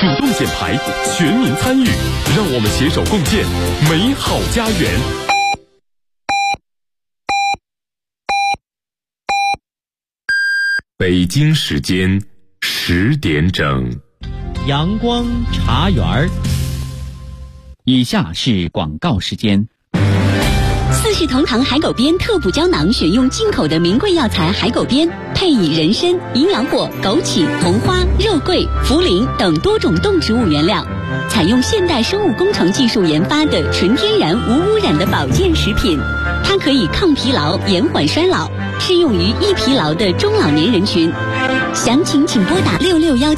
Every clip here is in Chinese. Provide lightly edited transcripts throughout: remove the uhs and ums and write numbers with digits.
主动减排，全民参与，让我们携手共建美好家园。北京时间10点整， 阳光茶园。以下是广告时间。 四世同堂海狗鞭特补胶囊，选用进口的名贵药材海狗鞭，配以人参、营养果、枸杞、红花、肉桂、茯苓等多种动植物原料，采用现代生物工程技术研发的纯天然无污染的保健食品。它可以抗疲劳、延缓衰老，适用于易疲劳的中老年人群。详情请拨打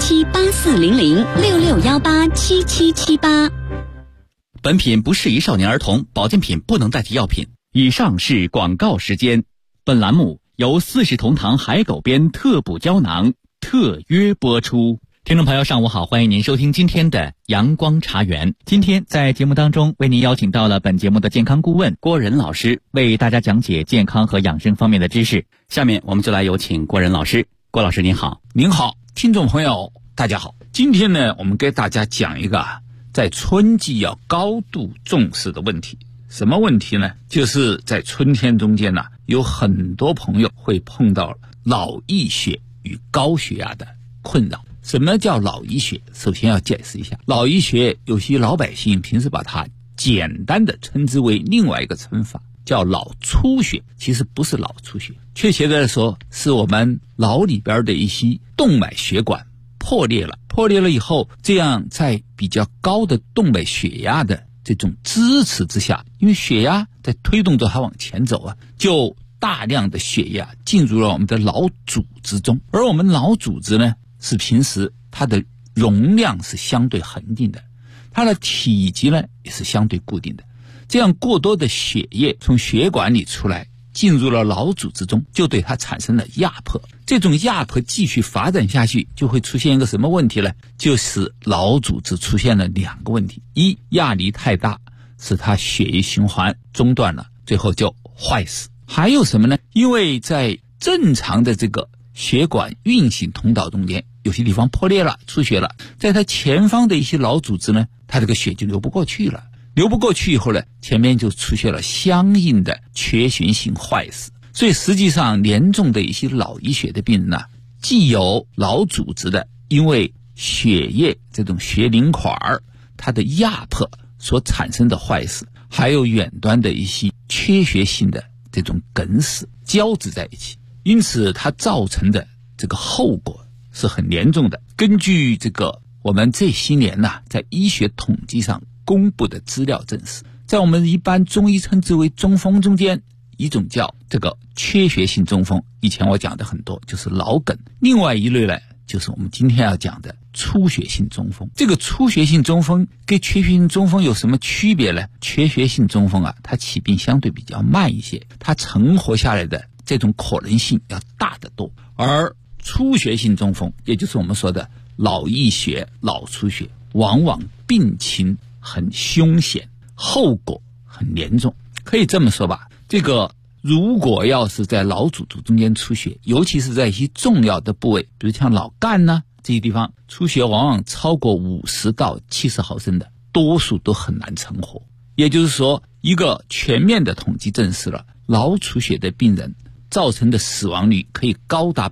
6617840066187778。 本品不适宜少年儿童，保健品不能代替药品。以上是广告时间。本栏目由四世同堂海狗鞭特补胶囊特约播出。听众朋友上午好，欢迎您收听今天的阳光茶园。今天在节目当中为您邀请到了本节目的健康顾问郭仁老师，为大家讲解健康和养生方面的知识。下面我们就来有请郭仁老师。郭老师您好。 您好，听众朋友大家好。今天呢，我们给大家讲一个在春季要高度重视的问题。什么问题呢？就是在春天中间呢，有很多朋友会碰到脑溢血与高血压的困扰。什么叫脑溢血？首先要解释一下，脑溢血有些老百姓平时把它简单的称之为另外一个称法，叫脑出血。其实不是脑出血，确切的说是我们脑里边的一些动脉血管破裂了以后，这样在比较高的动脉血压的这种支持之下，因为血压在推动着它往前走啊，就大量的血液进入了我们的脑组织中。而我们脑组织呢，是平时它的容量是相对恒定的，它的体积呢也是相对固定的。这样过多的血液从血管里出来，进入了脑组织中，就对它产生了压迫。这种压迫继续发展下去，就会出现一个什么问题呢？就是脑组织出现了两个问题：一，压力太大，使它血液循环中断了，最后就坏死。还有什么呢？因为在正常的这个血管运行通道中间，有些地方破裂了，出血了，在它前方的一些脑组织呢，它这个血就流不过去了。流不过去以后呢，前面就出现了相应的缺血性坏死。所以实际上严重的一些脑溢血的病人呢，既有脑组织的因为血液这种血凝块它的压迫所产生的坏死，还有远端的一些缺血性的这种梗死交织在一起，因此它造成的这个后果是很严重的。根据这个我们这些年在医学统计上公布的资料证实，在我们一般中医称之为中风中间，一种叫这个缺血性中风，以前我讲的很多就是脑梗。另外一类呢，就是我们今天要讲的出血性中风。这个出血性中风跟缺血性中风有什么区别呢？缺血性中风它起病相对比较慢一些，它存活下来的这种可能性要大得多。而出血性中风，也就是我们说的脑溢血、脑出血，往往病情很凶险，后果很严重。可以这么说吧，这个如果要是在脑组织中间出血，尤其是在一些重要的部位，比如像脑干这些地方出血，往往超过50到70毫升的，多数都很难存活。也就是说，一个全面的统计证实了，脑出血的病人造成的死亡率可以高达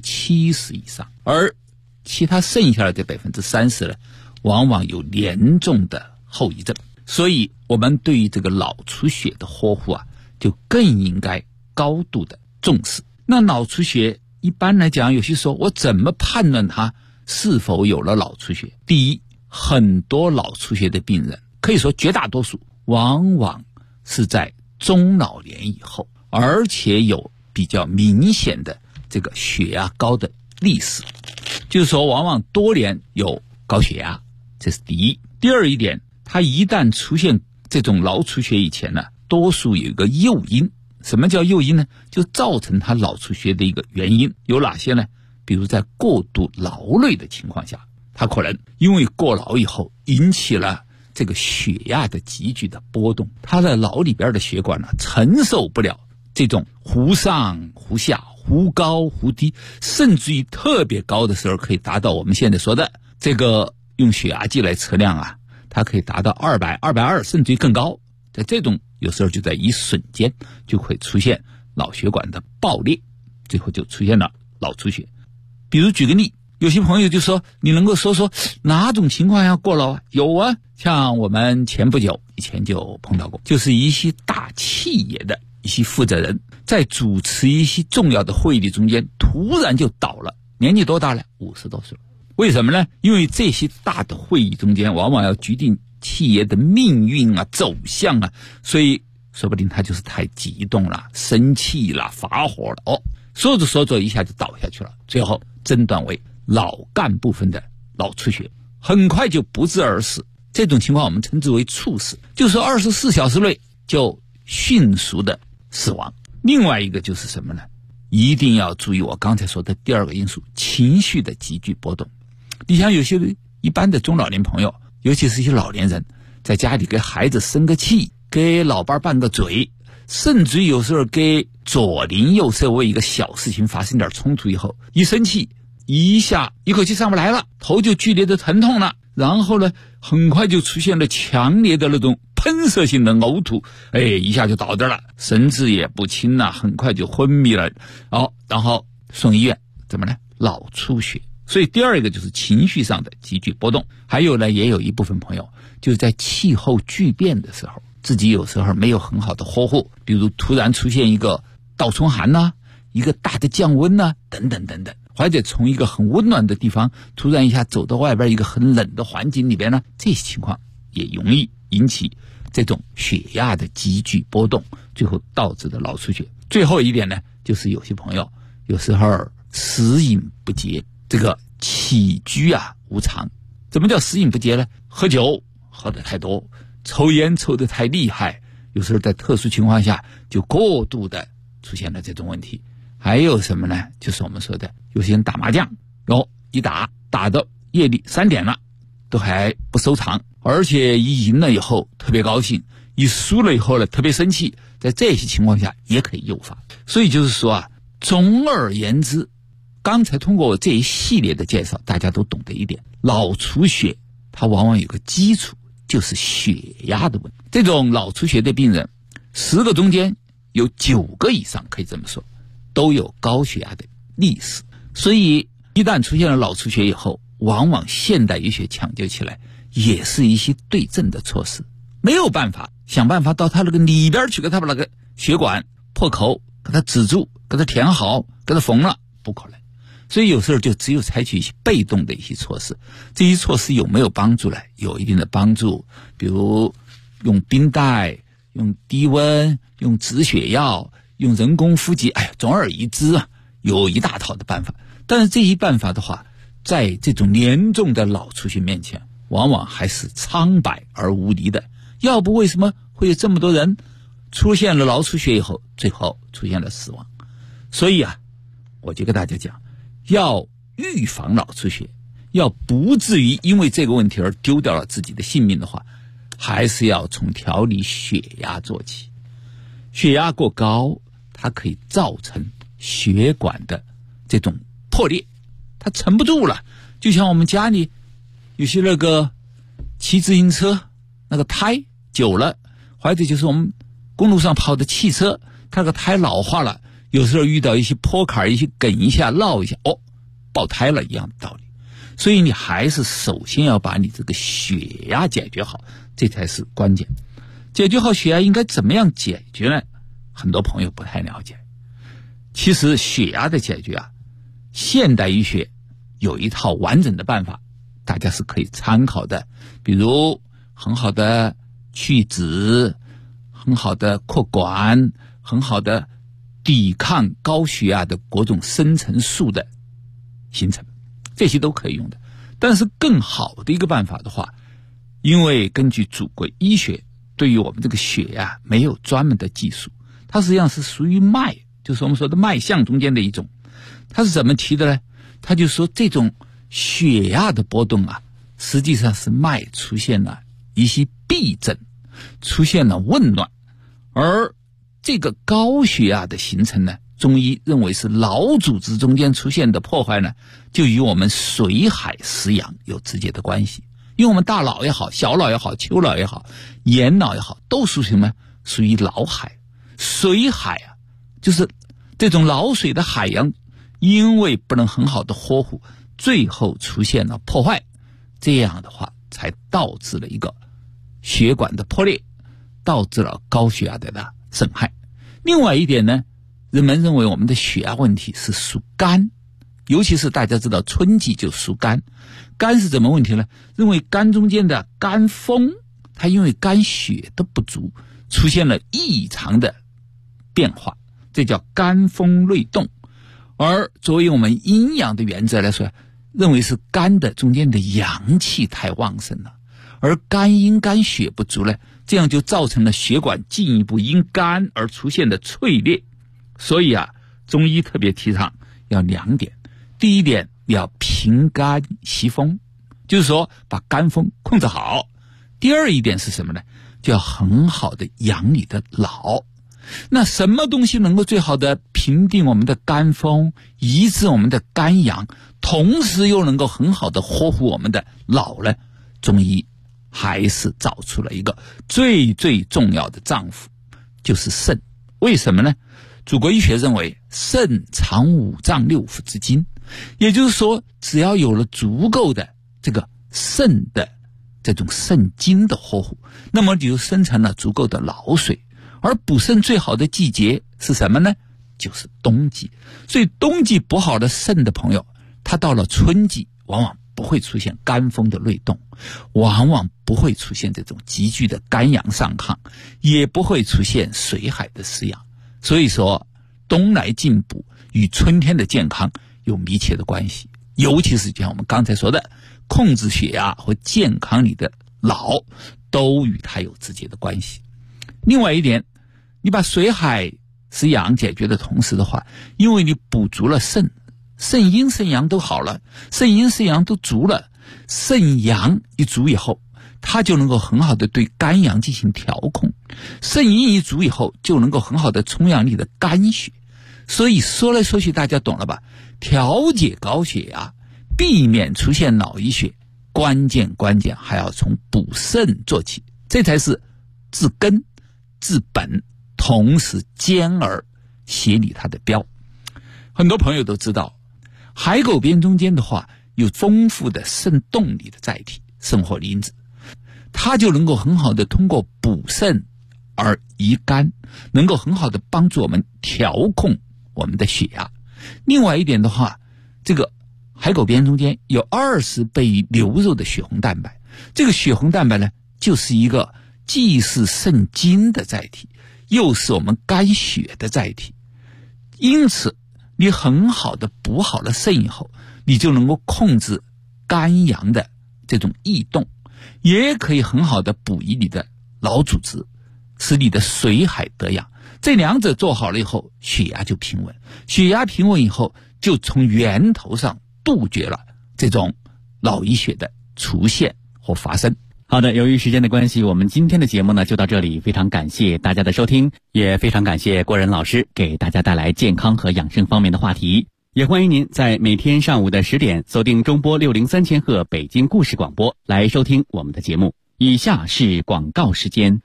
70%以上，而其他剩下来的30%呢，往往有严重的后遗症。所以我们对于这个脑出血的呵护就更应该高度的重视。那脑出血一般来讲，有些说我怎么判断它是否有了脑出血？第一，很多脑出血的病人，可以说绝大多数往往是在中老年以后，而且有比较明显的这个血压高的历史，就是说往往多年有高血压，这是第一。第二一点，它一旦出现这种脑出血以前多数有一个诱因。什么叫诱因呢？就造成它脑出血的一个原因有哪些呢？比如在过度劳累的情况下，它可能因为过劳以后引起了这个血压的急剧的波动，它的脑里边的血管承受不了这种忽上忽下、忽高忽低，甚至于特别高的时候可以达到我们现在说的这个用血压计来测量啊，它可以达到200、220，甚至于更高。在这种有时候就在一瞬间就会出现脑血管的爆裂，最后就出现了脑出血。比如举个例，有些朋友就说，你能够说哪种情况下过劳啊？有啊，像我们前不久以前就碰到过，就是一些大企业的一些负责人在主持一些重要的会议中间突然就倒了，年纪多大了？50多岁。为什么呢？因为这些大的会议中间往往要决定企业的命运啊、走向啊，所以说不定他就是太激动了、生气了、发火了，说着一下就倒下去了，最后诊断为脑干部分的脑出血，很快就不治而死。这种情况我们称之为猝死，就是24小时内就迅速的死亡。另外一个就是什么呢？一定要注意我刚才说的第二个因素，情绪的急剧波动。你像有些一般的中老年朋友，尤其是一些老年人，在家里给孩子生个气，给老伴拌个嘴，甚至有时候给左邻右舍为一个小事情发生点冲突以后，一生气一下一口气上不来了，头就剧烈的疼痛了，然后呢很快就出现了强烈的那种喷射性的呕吐，一下就倒着了，神志也不清了，很快就昏迷了，然后送医院，怎么呢？脑出血。所以第二个就是情绪上的急剧波动。还有呢，也有一部分朋友就是在气候巨变的时候，自己有时候没有很好的呵护，比如突然出现一个倒春寒呐，一个大的降温呐，等等等等，或者从一个很温暖的地方突然一下走到外边一个很冷的环境里边呢，这些情况也容易引起这种血压的急剧波动，最后导致的脑出血。最后一点呢，就是有些朋友有时候食饮不节，这个起居啊无常。怎么叫食饮不节呢？喝酒喝得太多，抽烟抽得太厉害，有时候在特殊情况下就过度的出现了这种问题。还有什么呢？就是我们说的有些人打麻将，一打到夜里3点了都还不收场，而且一赢了以后特别高兴，一输了以后呢特别生气，在这些情况下也可以诱发。所以就是说啊，总而言之，刚才通过我这一系列的介绍，大家都懂得一点，脑出血它往往有个基础，就是血压的问题。这种脑出血的病人10个中间有9个以上，可以这么说，都有高血压的历史。所以一旦出现了脑出血以后，往往现代医学抢救起来也是一些对症的措施，没有办法想办法到他那个里边去给他把那个血管破口给他止住，给他填好，给他缝了，不可能。所以有时候就只有采取一些被动的一些措施。这些措施有没有帮助呢？有一定的帮助，比如用冰袋，用低温，用止血药，用人工呼吸，总而言之啊，有一大套的办法。但是这些办法的话，在这种严重的脑出血面前，往往还是苍白而无力的。要不为什么会有这么多人出现了脑出血以后，最后出现了死亡？所以啊，我就跟大家讲，要预防脑出血，要不至于因为这个问题而丢掉了自己的性命的话，还是要从调理血压做起。血压过高，它可以造成血管的这种破裂，它撑不住了。就像我们家里有些那个骑自行车那个胎久了，或者就是我们公路上跑的汽车，它那个胎老化了，有时候遇到一些坡坎，一些梗一下绕一下，爆胎了一样的道理。所以你还是首先要把你这个血压解决好，这才是关键。解决好血压应该怎么样解决呢？很多朋友不太了解。其实血压的解决啊，现代医学有一套完整的办法，大家是可以参考的。比如很好的去脂，很好的扩管，很好的抵抗高血压的各种生成素的形成，这些都可以用的。但是更好的一个办法的话，因为根据祖国医学对于我们这个血压没有专门的技术，它实际上是属于脉，就是我们说的脉象中间的一种。它是怎么提的呢？它就说这种血压的波动啊，实际上是脉出现了一些闭症，出现了紊乱。而这个高血压的形成呢，中医认为是脑组织中间出现的破坏呢，就与我们水海食养有直接的关系。 因为我们大脑也好，小脑也好，丘脑也好，眼脑也好，都属于什么？属于脑海。水海啊，就是这种脑水的海洋，因为不能很好的呵护，最后出现了破坏，这样的话才导致了一个血管的破裂，导致了高血压的损害。另外一点呢，人们认为我们的血压问题是属肝，尤其是大家知道春季就属肝。肝是怎么问题呢？认为肝中间的肝风，它因为肝血的不足，出现了异常的变化，这叫肝风内动。而作为我们阴阳的原则来说，认为是肝的中间的阳气太旺盛了，而肝阴肝血不足呢，这样就造成了血管进一步因肝而出现的脆裂。所以啊，中医特别提倡要2点。第一点，要平肝息风，就是说把肝风控制好。第二一点是什么呢？就要很好的养你的脑。那什么东西能够最好的平定我们的肝风，抑制我们的肝阳，同时又能够很好的呵护我们的脑呢？中医还是找出了一个最重要的脏腑，就是肾。为什么呢？祖国医学认为肾藏5脏6腑之精，也就是说只要有了足够的这个肾的这种肾精的呵护，那么就生成了足够的脑水。而补肾最好的季节是什么呢？就是冬季。所以冬季补好了肾的朋友，他到了春季往往不会出现肝风的内动，往往不会出现这种急剧的肝阳上亢，也不会出现水海的失养。所以说冬来进补与春天的健康有密切的关系，尤其是像我们刚才说的控制血压和健康你的脑都与它有直接的关系。另外一点，你把水海失养解决的同时的话，因为你补足了肾，肾阴肾阳都好了，肾阴肾阳都足了，肾阳一足以后，它就能够很好的对肝阳进行调控，肾阴一足以后就能够很好的充养你的肝血。所以说来说去大家懂了吧？调节高血压，避免出现脑溢血，关键还要从补肾做起，这才是治根治本，同时兼而协理它的标。很多朋友都知道，海狗鞭中间的话有丰富的肾动力的载体生活因子，它就能够很好的通过补肾而益肝，能够很好的帮助我们调控我们的血压。另外一点的话，这个海狗鞭中间有20倍牛肉的血红蛋白，这个血红蛋白呢，就是一个既是肾精的载体，又是我们肝血的载体。因此你很好的补好了肾以后，你就能够控制肝阳的这种异动，也可以很好的补益你的脑组织，使你的水海得养。这2者做好了以后，血压就平稳，血压平稳以后，就从源头上杜绝了这种脑溢血的出现和发生。 好的，由于时间的关系，我们今天的节目呢就到这里，非常感谢大家的收听，也非常感谢郭仁老师给大家带来健康和养生方面的话题。也欢迎您在每天上午的10点锁定中波603千赫北京故事广播来收听我们的节目。以下是广告时间。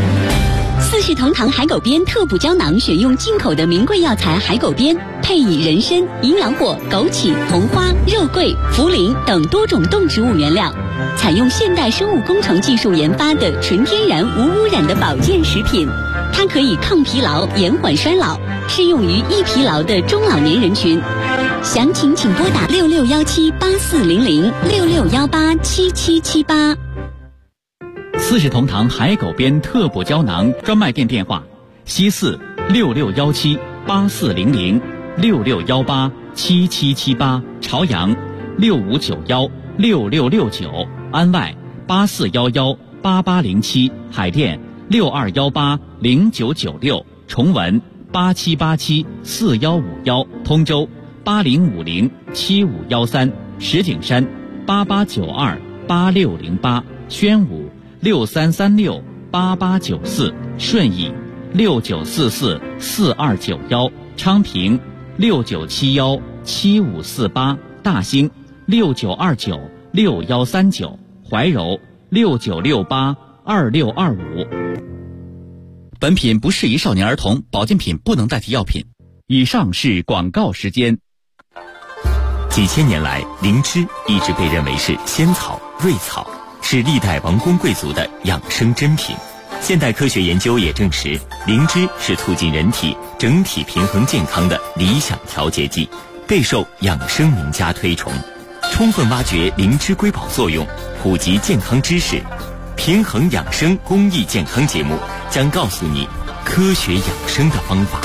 4世同堂海狗鞭特补胶囊选用进口的名贵药材海狗鞭，配以人参、营养果、枸杞、红花、肉桂、茯苓等多种动植物原料，采用现代生物工程技术研发的纯天然无污染的保健食品。它可以抗疲劳、延缓衰老，适用于易疲劳的中老年人群。详情请拨打66178400 66187778。 4世同堂海狗鞭特补胶囊专卖店电话：西4 66178400 66187778，朝阳6591 6669，安外8411 8807，海淀6218 0996，重文8787 4151，通州8050 7513，石景山8892 8608，宣武6336 8894，顺义6944 4291，昌平6971 7548，大兴6929 6139， 怀柔69682625。本品不适宜少年儿童，保健品不能代替药品。以上是广告时间。 几千年来，灵芝一直被认为是仙草、瑞草，是历代王公贵族的养生珍品。现代科学研究也证实，灵芝是促进人体整体平衡健康的理想调节剂，备受养生名家推崇。充分挖掘灵芝瑰宝作用，普及健康知识，平衡养生公益健康节目将告诉你科学养生的方法。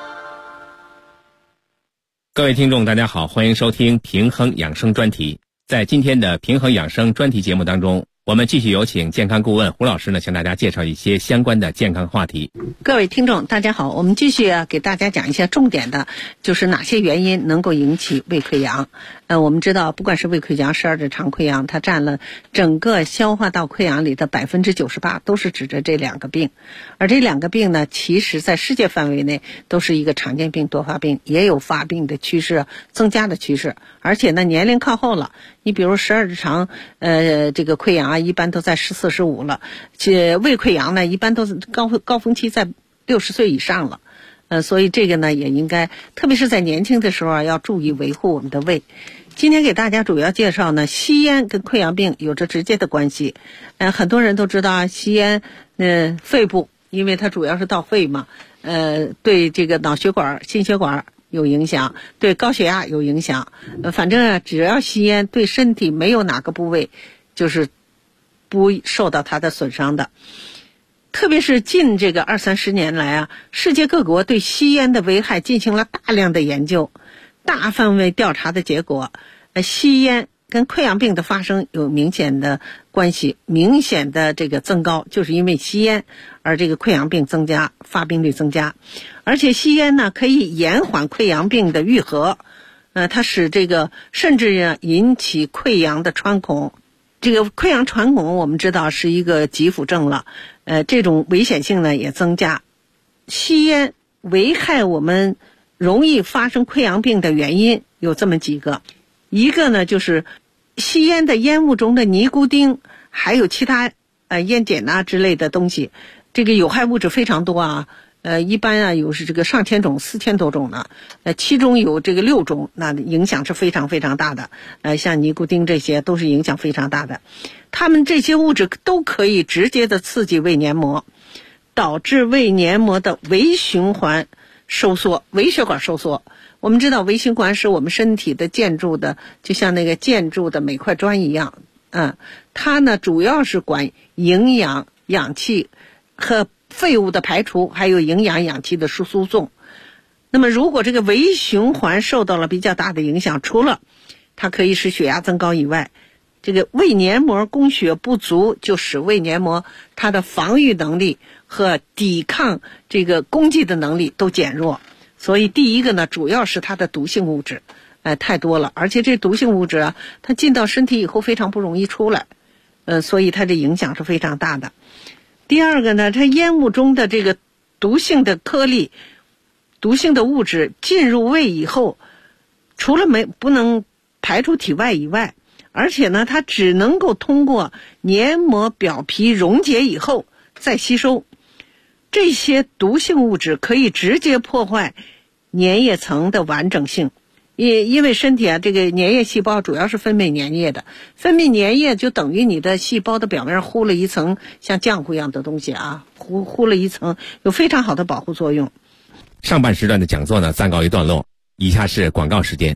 各位听众大家好，欢迎收听平衡养生专题。在今天的平衡养生专题节目当中，我们继续有请健康顾问胡老师呢，向大家介绍一些相关的健康话题。 各位听众大家好，我们继续给大家讲一些重点的，就是哪些原因能够引起胃溃疡。我们知道不管是胃溃疡、十二指肠溃疡，它占了整个消化道溃疡里的 98%， 都是指着这两个病。而这两个病呢，其实在世界范围内都是一个常见病、多发病，也有发病的趋势、增加的趋势。而且呢，年龄靠后了，你比如十二指肠这个溃疡啊，一般都在14、15了，胃溃疡呢，一般都是高峰期在60岁以上了。所以这个呢，也应该特别是在年轻的时候要注意维护我们的胃。今天给大家主要介绍呢，吸烟跟溃疡病有着直接的关系。很多人都知道吸烟肺部，因为它主要是到肺嘛，对这个脑血管、心血管有影响，对高血压有影响。反正只要吸烟，对身体没有哪个部位就是不受到它的损伤的。特别是近这个20-30年来啊，世界各国对吸烟的危害进行了大量的研究，大范围调查的结果，吸烟跟溃疡病的发生有明显的关系，明显的这个增高，就是因为吸烟而这个溃疡病增加，发病率增加。而且吸烟呢，可以延缓溃疡病的愈合，它使这个甚至引起溃疡的穿孔。这个溃疡穿孔我们知道是一个急辅症了，这种危险性呢也增加。吸烟危害我们容易发生溃疡病的原因有这么几个，一个呢就是吸烟的烟雾中的尼古丁，还有其他烟碱啊之类的东西，这个有害物质非常多啊。一般啊有是这个上千种，4000多种呢，其中有这个6种，那影响是非常非常大的。像尼古丁这些都是影响非常大的。它们这些物质都可以直接的刺激胃黏膜，导致胃黏膜的微循环收缩，微血管收缩。我们知道微循环是我们身体的建筑的，就像那个建筑的每块砖一样。它呢主要是管营养、氧气和废物的排除，还有营养氧气的输送。那么如果这个微循环受到了比较大的影响，除了它可以使血压增高以外，这个胃黏膜供血不足，就使胃黏膜它的防御能力和抵抗这个攻击的能力都减弱。所以第一个呢，主要是它的毒性物质太多了，而且这毒性物质啊，它进到身体以后非常不容易出来，所以它的影响是非常大的。第二个呢，它烟雾中的这个毒性的颗粒、毒性的物质进入胃以后，除了不能排出体外以外，而且呢，它只能够通过黏膜表皮溶解以后再吸收。这些毒性物质可以直接破坏粘液层的完整性。因为身体啊，这个粘液细胞主要是分泌粘液的，分泌粘液就等于你的细胞的表面糊了一层像浆糊一样的东西啊，糊了一层，有非常好的保护作用。 上半时段的讲座呢暂告一段落，以下是广告时间。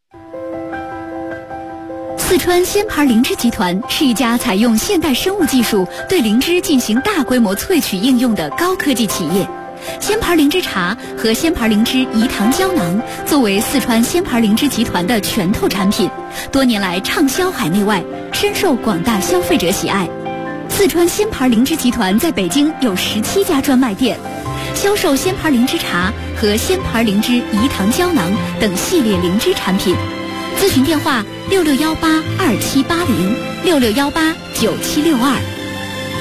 四川仙牌灵芝集团是一家采用现代生物技术对灵芝进行大规模萃取应用的高科技企业。仙牌灵芝茶和仙牌灵芝饴糖胶囊作为四川仙牌灵芝集团的拳头产品，多年来畅销海内外，深受广大消费者喜爱。四川仙牌灵芝集团在北京有17家专卖店，销售仙牌灵芝茶和仙牌灵芝饴糖胶囊等系列灵芝产品。咨询电话66182780，66189762。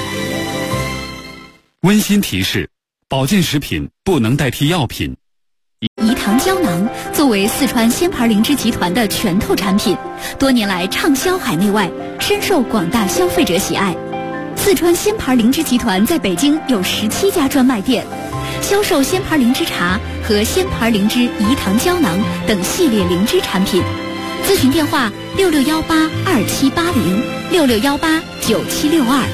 温馨提示：保健食品不能代替药品。 饴糖胶囊作为四川鲜牌灵芝集团的拳头产品，多年来畅销海内外，深受广大消费者喜爱。四川鲜牌灵芝集团在北京有17家专卖店，销售鲜牌灵芝茶和鲜牌灵芝饴糖胶囊等系列灵芝产品。咨询电话6618278066189762。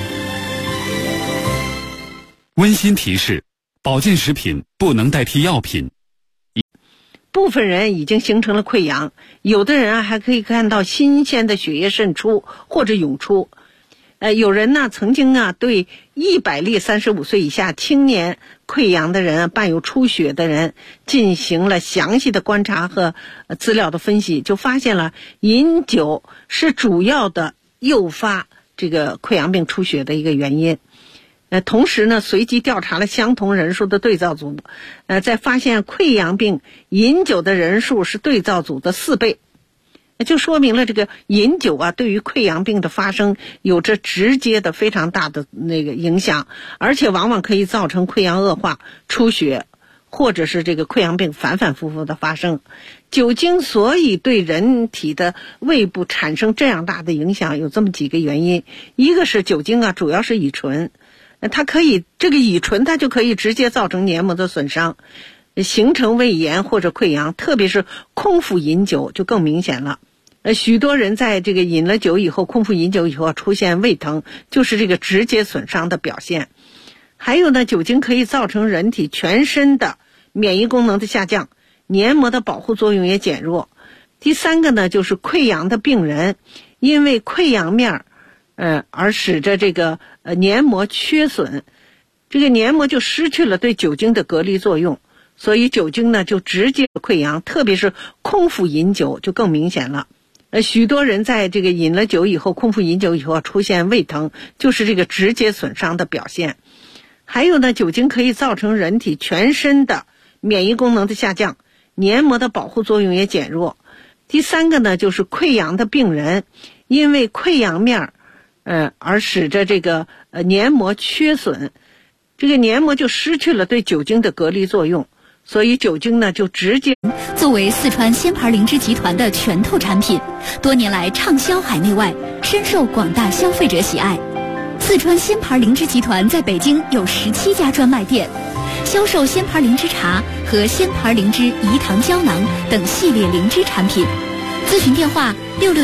温馨提示：保健食品不能代替药品。 部分人已经形成了溃疡，有的人还可以看到新鲜的血液渗出或者涌出。有人呢曾经对100例35岁以下青年溃疡的人伴有出血的人进行了详细的观察和资料的分析，就发现了饮酒是主要的诱发这个溃疡病出血的一个原因。同时呢，随机调查了相同人数的对照组，在发现溃疡病饮酒的人数是对照组的4倍，就说明了这个饮酒对于溃疡病的发生有着直接的非常大的影响，而且往往可以造成溃疡恶化、出血，或者是这个溃疡病反反复复的发生。酒精所以对人体的胃部产生这样大的影响，有这么几个原因。一个是酒精主要是乙醇，它可以这个乙醇它就可以直接造成黏膜的损伤，形成胃炎或者溃疡，特别是空腹饮酒就更明显了。许多人在这个饮了酒以后，空腹饮酒以后出现胃疼，就是这个直接损伤的表现。还有呢，酒精可以造成人体全身的免疫功能的下降，黏膜的保护作用也减弱。第三个呢，就是溃疡的病人因为溃疡面而使得这个黏膜缺损，这个黏膜就失去了对酒精的隔离作用，所以酒精呢就直接溃疡，特别是空腹饮酒就更明显了。许多人在这个饮了酒以后，空腹饮酒以后出现胃疼，就是这个直接损伤的表现。还有呢，酒精可以造成人体全身的免疫功能的下降，黏膜的保护作用也减弱。第三个呢，就是溃疡的病人因为溃疡面而使得这个黏膜缺损，这个黏膜就失去了对酒精的隔离作用，所以酒精呢就直接。 作为四川鲜牌灵芝集团的拳头产品，多年来畅销海内外，深受广大消费者喜爱。四川鲜牌灵芝集团在北京有17家专卖店，销售鲜牌灵芝茶和鲜牌灵芝饴糖胶囊等系列灵芝产品。咨询电话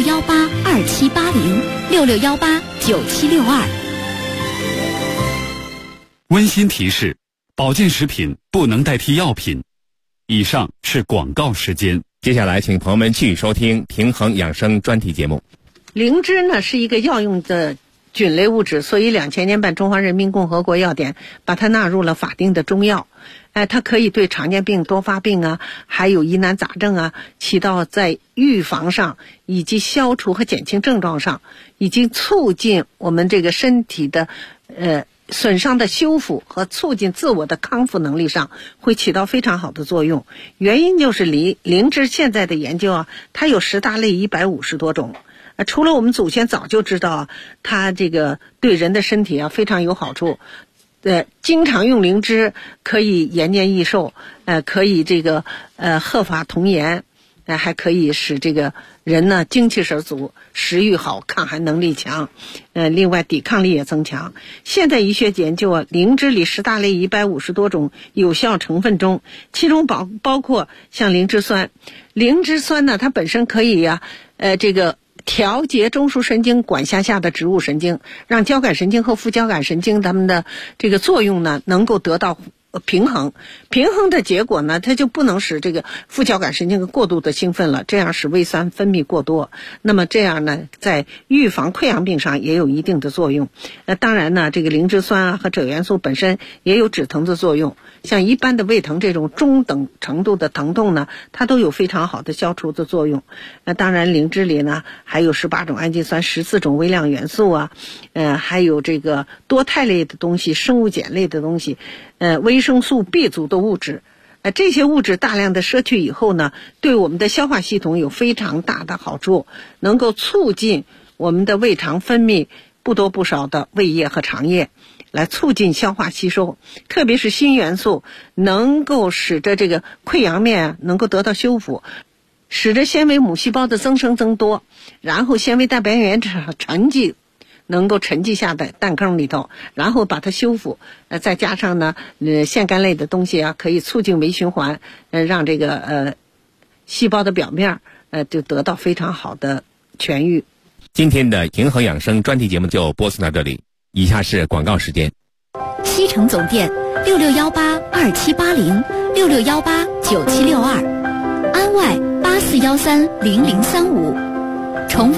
6618278066189762。 温馨提示：保健食品不能代替药品。以上是广告时间。 接下来请朋友们继续收听平衡养生专题节目。 灵芝呢是一个药用的菌类物质，所以2000年版中华人民共和国药典把它纳入了法定的中药。它可以对常见病、多发病还有疑难杂症起到在预防上以及消除和减轻症状上，以及促进我们这个身体的损伤的修复和促进自我的康复能力上会起到非常好的作用。原因就是灵芝现在的研究它有10大类150多种。除了我们祖先早就知道它这个对人的身体非常有好处，经常用灵芝可以延年益寿，可以这个鹤发童颜，还可以使这个人呢精气神足，食欲好，抗寒能力强，另外抵抗力也增强。现代医学研究灵芝里10大类150多种有效成分中，其中包括像灵芝酸。灵芝酸呢，它本身可以这个调节中枢神经管辖下的植物神经，让交感神经和副交感神经它们的这个作用呢能够得到平衡的结果呢，它就不能使这个副交感神经过度的兴奋了，这样使胃酸分泌过多。那么这样呢，在预防溃疡病上也有一定的作用。当然呢，这个灵芝酸和锗元素本身也有止疼的作用。像一般的胃疼这种中等程度的疼痛呢，它都有非常好的消除的作用。当然灵芝里呢还有18种氨基酸、14种微量元素还有这个多肽类的东西、生物碱类的东西，维生素 B 族的物质。这些物质大量的摄取以后呢，对我们的消化系统有非常大的好处，能够促进我们的胃肠分泌不多不少的胃液和肠液，来促进消化吸收，特别是锌元素能够使得这个溃疡面能够得到修复，使得纤维母细胞的增生增多，然后纤维蛋白原沉积能够沉积下在蛋坑里头，然后把它修复。再加上呢，腺苷类的东西啊，可以促进微循环，让这个细胞的表面就得到非常好的痊愈。 今天的平衡养生专题节目就播送到这里，以下是广告时间。 西城总店66182780，66189762，安外84130035，重复。